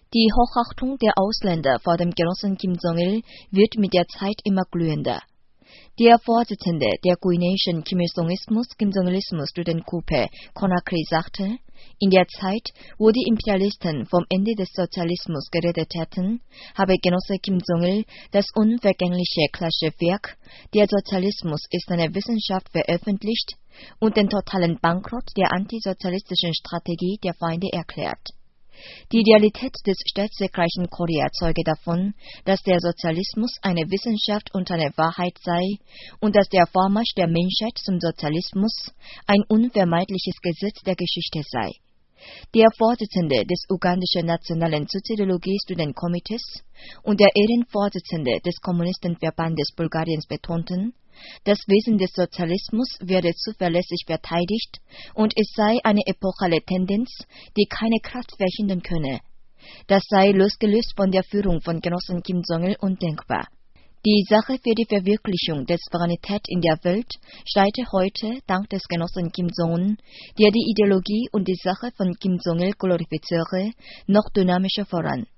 Die Hochachtung der Ausländer vor dem Genossen Kim Jong-il wird mit der Zeit immer glühender. Der Vorsitzende der guineischen Kim Il-sungismus, Kim Jong-ilismus-Studentengruppe, Conakry, sagte, in der Zeit, wo die Imperialisten vom Ende des Sozialismus geredet hatten, habe Genosse Kim Jong-il das unvergängliche klassische Werk Der Sozialismus ist eine Wissenschaft veröffentlicht und den totalen Bankrott der antisozialistischen Strategie der Feinde erklärt. Die Realität des staatsgleichen Korea zeuge davon, dass der Sozialismus eine Wissenschaft und eine Wahrheit sei und dass der Vormarsch der Menschheit zum Sozialismus ein unvermeidliches Gesetz der Geschichte sei. Der Vorsitzende des ugandischen Nationalen Soziologie-Studentenkomitees und der Ehrenvorsitzende des Kommunistenverbandes Bulgariens betonten, das Wesen des Sozialismus werde zuverlässig verteidigt und es sei eine epochale Tendenz, die keine Kraft verhindern könne. Das sei losgelöst von der Führung von Genossen Kim Jong-il undenkbar. Die Sache für die Verwirklichung der Souveränität in der Welt schreite heute, dank des Genossen Kim Jong-un, der die Ideologie und die Sache von Kim Jong-il glorifiziere, noch dynamischer voran.